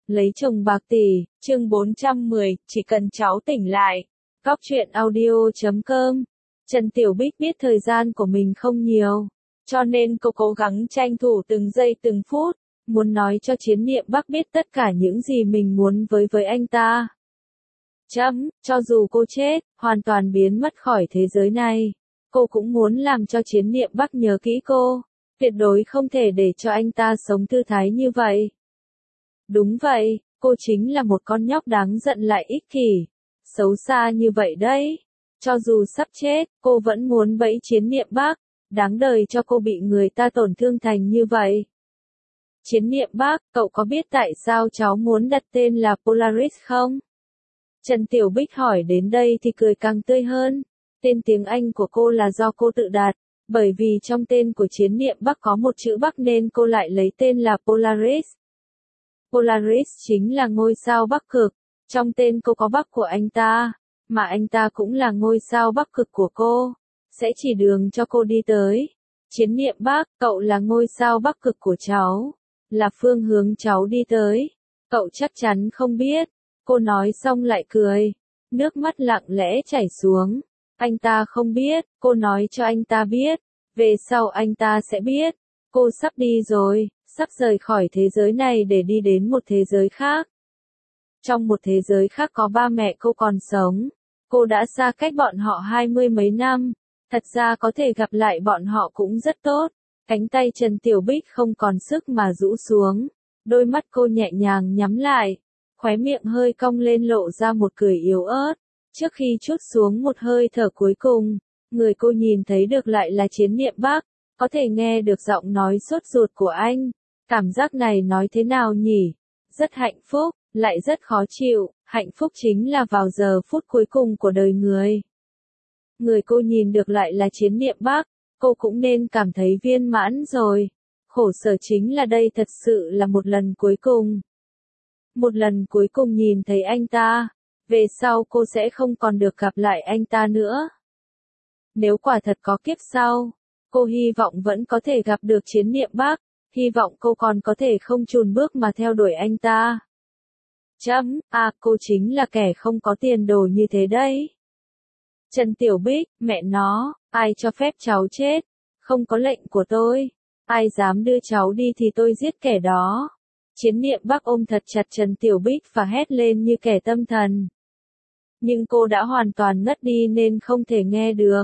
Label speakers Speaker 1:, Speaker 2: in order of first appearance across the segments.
Speaker 1: Lấy chồng bạc tỷ, chương 410, chỉ cần cháu tỉnh lại. Góc truyện audio.com. Trần Tiểu Bích biết thời gian của mình không nhiều, cho nên cô cố gắng tranh thủ từng giây từng phút, muốn nói cho Chiến Niệm Bắc biết tất cả những gì mình muốn với anh ta. Cho dù cô chết, hoàn toàn biến mất khỏi thế giới này, cô cũng muốn làm cho Chiến Niệm Bắc nhớ kỹ cô, tuyệt đối không thể để cho anh ta sống thư thái như vậy. Đúng vậy, cô chính là một con nhóc đáng giận lại ích kỷ, xấu xa như vậy đấy. Cho dù sắp chết, cô vẫn muốn bẫy Chiến Niệm Bắc, đáng đời cho cô bị người ta tổn thương thành như vậy. Chiến Niệm Bắc, cậu có biết tại sao cháu muốn đặt tên là Polaris không? Trần Tiểu Bích hỏi đến đây thì cười càng tươi hơn. Tên tiếng Anh của cô là do cô tự đặt, bởi vì trong tên của Chiến Niệm Bắc có một chữ Bắc nên cô lại lấy tên là Polaris. Polaris chính là ngôi sao Bắc Cực, trong tên cô có Bắc của anh ta, mà anh ta cũng là ngôi sao Bắc Cực của cô, sẽ chỉ đường cho cô đi tới. Chiến Niệm Bắc, cậu là ngôi sao Bắc Cực của cháu, là phương hướng cháu đi tới, cậu chắc chắn không biết. Cô nói xong lại cười, nước mắt lặng lẽ chảy xuống. Anh ta không biết, cô nói cho anh ta biết, về sau anh ta sẽ biết. Cô sắp đi rồi, sắp rời khỏi thế giới này để đi đến một thế giới khác. Trong một thế giới khác có ba mẹ cô còn sống, cô đã xa cách bọn họ 20 mấy năm, thật ra có thể gặp lại bọn họ cũng rất tốt. Cánh tay Trần Tiểu Bích không còn sức mà rũ xuống, đôi mắt cô nhẹ nhàng nhắm lại, khóe miệng hơi cong lên lộ ra một cười yếu ớt. Trước khi trút xuống một hơi thở cuối cùng, người cô nhìn thấy được lại là Chiến Niệm Bắc, có thể nghe được giọng nói sốt ruột của anh. Cảm giác này nói thế nào nhỉ? Rất hạnh phúc, lại rất khó chịu. Hạnh phúc chính là vào giờ phút cuối cùng của đời người. Người cô nhìn được lại là Chiến Niệm Bắc, cô cũng nên cảm thấy viên mãn rồi. Khổ sở chính là đây thật sự là một lần cuối cùng. Một lần cuối cùng nhìn thấy anh ta, về sau cô sẽ không còn được gặp lại anh ta nữa. Nếu quả thật có kiếp sau, cô hy vọng vẫn có thể gặp được Chiến Niệm Bắc, hy vọng cô còn có thể không chùn bước mà theo đuổi anh ta. Cô chính là kẻ không có tiền đồ như thế đấy. Trần Tiểu Bích, mẹ nó, ai cho phép cháu chết? Không có lệnh của tôi, ai dám đưa cháu đi thì tôi giết kẻ đó. Chiến Niệm Bắc ôm thật chặt Trần Tiểu Bích và hét lên như kẻ tâm thần. Nhưng cô đã hoàn toàn ngất đi nên không thể nghe được.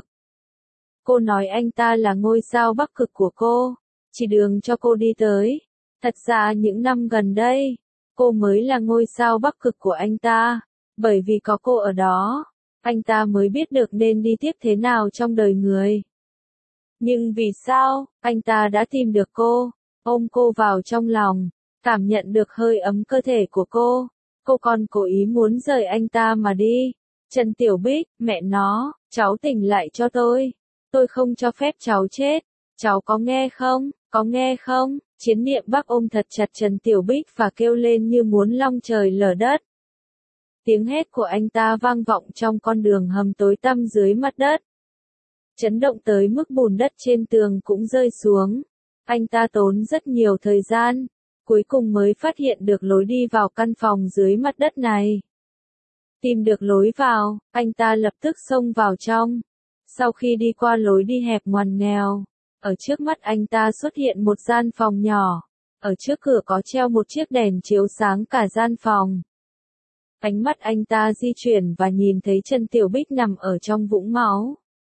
Speaker 1: Cô nói anh ta là ngôi sao Bắc Cực của cô, chỉ đường cho cô đi tới. Thật ra những năm gần đây, cô mới là ngôi sao Bắc Cực của anh ta, bởi vì có cô ở đó, anh ta mới biết được nên đi tiếp thế nào trong đời người. Nhưng vì sao, anh ta đã tìm được cô, ôm cô vào trong lòng, cảm nhận được hơi ấm cơ thể của cô còn cố ý muốn rời anh ta mà đi. Trần Tiểu Bích, mẹ nó, cháu tỉnh lại cho tôi không cho phép cháu chết, cháu có nghe không, có nghe không? Chiến Niệm Bắc ôm thật chặt Trần Tiểu Bích và kêu lên như muốn long trời lở đất. Tiếng hét của anh ta vang vọng trong con đường hầm tối tăm dưới mặt đất, chấn động tới mức bùn đất trên tường cũng rơi xuống. Anh ta tốn rất nhiều thời gian, cuối cùng mới phát hiện được lối đi vào căn phòng dưới mặt đất này. Tìm được lối vào, anh ta lập tức xông vào trong. Sau khi đi qua lối đi hẹp ngoằn nghèo, ở trước mắt anh ta xuất hiện một gian phòng nhỏ. Ở trước cửa có treo một chiếc đèn chiếu sáng cả gian phòng. Ánh mắt anh ta di chuyển và nhìn thấy Trần Tiểu Bích nằm ở trong vũng máu.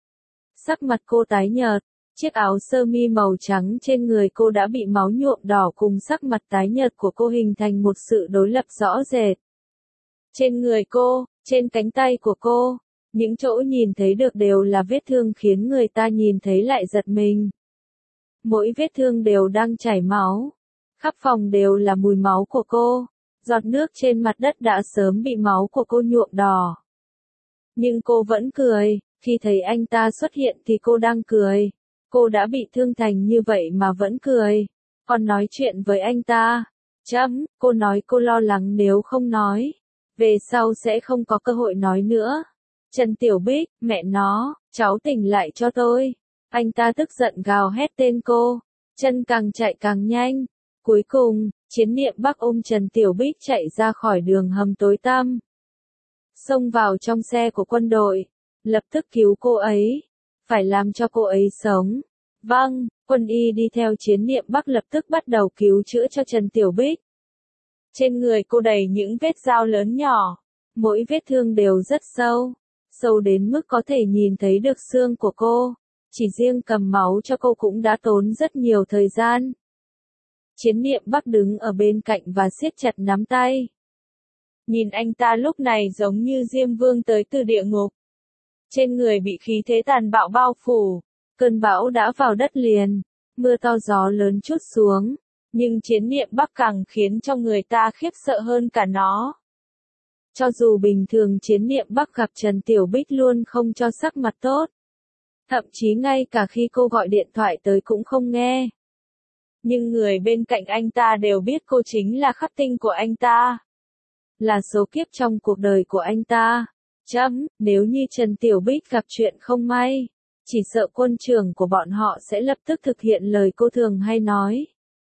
Speaker 1: Sắc mặt cô tái nhợt, chiếc áo sơ mi màu trắng trên người cô đã bị máu nhuộm đỏ cùng sắc mặt tái nhợt của cô hình thành một sự đối lập rõ rệt. Trên người cô, trên cánh tay của cô, những chỗ nhìn thấy được đều là vết thương khiến người ta nhìn thấy lại giật mình. Mỗi vết thương đều đang chảy máu, khắp phòng đều là mùi máu của cô, giọt nước trên mặt đất đã sớm bị máu của cô nhuộm đỏ. Nhưng cô vẫn cười, khi thấy anh ta xuất hiện thì cô đang cười. Cô đã bị thương thành như vậy mà vẫn cười, còn nói chuyện với anh ta. Cô nói cô lo lắng nếu không nói, về sau sẽ không có cơ hội nói nữa. Trần Tiểu Bích, mẹ nó, cháu tỉnh lại cho tôi. Anh ta tức giận gào hét tên cô, chân càng chạy càng nhanh. Cuối cùng, Chiến Niệm Bắc ôm Trần Tiểu Bích chạy ra khỏi đường hầm tối tăm. Xông vào trong xe của quân đội, lập tức cứu cô ấy. Phải làm cho cô ấy sống. Vâng, quân y đi theo Chiến Niệm Bắc lập tức bắt đầu cứu chữa cho Trần Tiểu Bích. Trên người cô đầy những vết dao lớn nhỏ. Mỗi vết thương đều rất sâu. Sâu đến mức có thể nhìn thấy được xương của cô. Chỉ riêng cầm máu cho cô cũng đã tốn rất nhiều thời gian. Chiến Niệm Bắc đứng ở bên cạnh và siết chặt nắm tay. Nhìn anh ta lúc này giống như Diêm Vương tới từ địa ngục. Trên người bị khí thế tàn bạo bao phủ. Cơn bão đã vào đất liền. Mưa to gió lớn trút xuống. Nhưng Chiến Niệm Bắc càng khiến cho người ta khiếp sợ hơn cả nó. Cho dù bình thường Chiến Niệm Bắc gặp Trần Tiểu Bích luôn không cho sắc mặt tốt. Thậm chí ngay cả khi cô gọi điện thoại tới cũng không nghe. Nhưng người bên cạnh anh ta đều biết cô chính là khắc tinh của anh ta. Là số kiếp trong cuộc đời của anh ta. Nếu như Trần Tiểu Bích gặp chuyện không may, chỉ sợ quân trưởng của bọn họ sẽ lập tức thực hiện lời cô thường hay nói.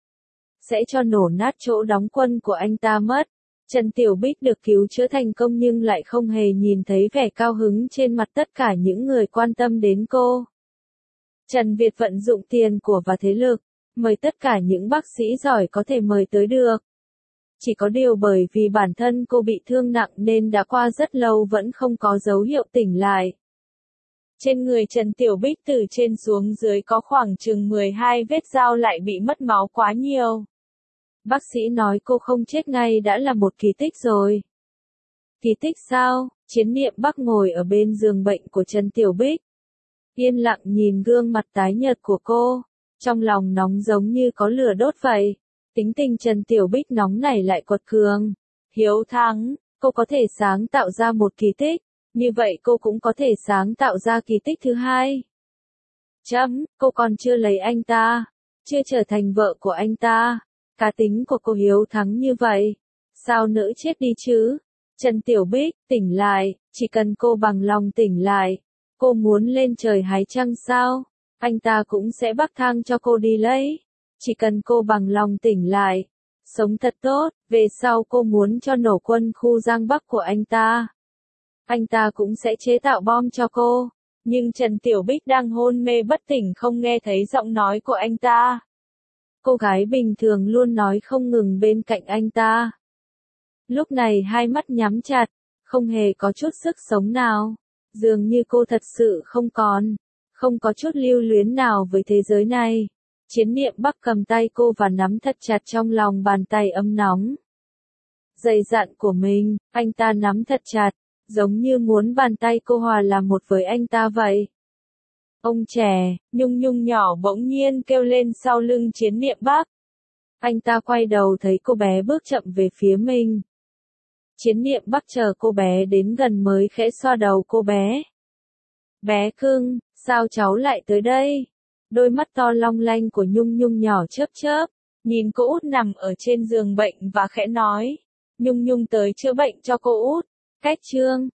Speaker 1: Sẽ cho nổ nát chỗ đóng quân của anh ta mất. Trần Tiểu Bích được cứu chữa thành công nhưng lại không hề nhìn thấy vẻ cao hứng trên mặt tất cả những người quan tâm đến cô. Trần Việt vận dụng tiền của và thế lực, mời tất cả những bác sĩ giỏi có thể mời tới được. Chỉ có điều bởi vì bản thân cô bị thương nặng nên đã qua rất lâu vẫn không có dấu hiệu tỉnh lại. Trên người Trần Tiểu Bích từ trên xuống dưới có khoảng chừng 12 vết dao lại bị mất máu quá nhiều. Bác sĩ nói cô không chết ngay đã là một kỳ tích rồi. Kỳ tích sao? Chiến Niệm Bắc ngồi ở bên giường bệnh của Trần Tiểu Bích. Yên lặng nhìn gương mặt tái nhợt của cô. Trong lòng nóng giống như có lửa đốt vậy. Tính tình Trần Tiểu Bích nóng này lại quật cường. Hiếu thắng, cô có thể sáng tạo ra một kỳ tích. Như vậy cô cũng có thể sáng tạo ra kỳ tích thứ hai. Cô còn chưa lấy anh ta. Chưa trở thành vợ của anh ta. Cá tính của cô hiếu thắng như vậy. Sao nỡ chết đi chứ? Trần Tiểu Bích, tỉnh lại. Chỉ cần cô bằng lòng tỉnh lại. Cô muốn lên trời hái trăng sao? Anh ta cũng sẽ bắc thang cho cô đi lấy. Chỉ cần cô bằng lòng tỉnh lại. Sống thật tốt. Về sau cô muốn cho nổ quân khu Giang Bắc của anh ta. Anh ta cũng sẽ chế tạo bom cho cô. Nhưng Trần Tiểu Bích đang hôn mê bất tỉnh không nghe thấy giọng nói của anh ta. Cô gái bình thường luôn nói không ngừng bên cạnh anh ta. Lúc này hai mắt nhắm chặt, không hề có chút sức sống nào. Dường như cô thật sự không có chút lưu luyến nào với thế giới này. Chiến Niệm Bắc cầm tay cô và nắm thật chặt trong lòng bàn tay ấm nóng. Dày dặn của mình, anh ta nắm thật chặt, giống như muốn bàn tay cô hòa làm một với anh ta vậy. Ông trẻ, Nhung Nhung nhỏ bỗng nhiên kêu lên sau lưng Chiến Niệm Bắc. Anh ta quay đầu thấy cô bé bước chậm về phía mình. Chiến Niệm Bắc chờ cô bé đến gần mới khẽ xoa đầu cô bé. Bé cưng, sao cháu lại tới đây? Đôi mắt to long lanh của Nhung Nhung nhỏ chớp chớp, nhìn cô út nằm ở trên giường bệnh và khẽ nói. Nhung Nhung tới chữa bệnh cho cô út. Cách chương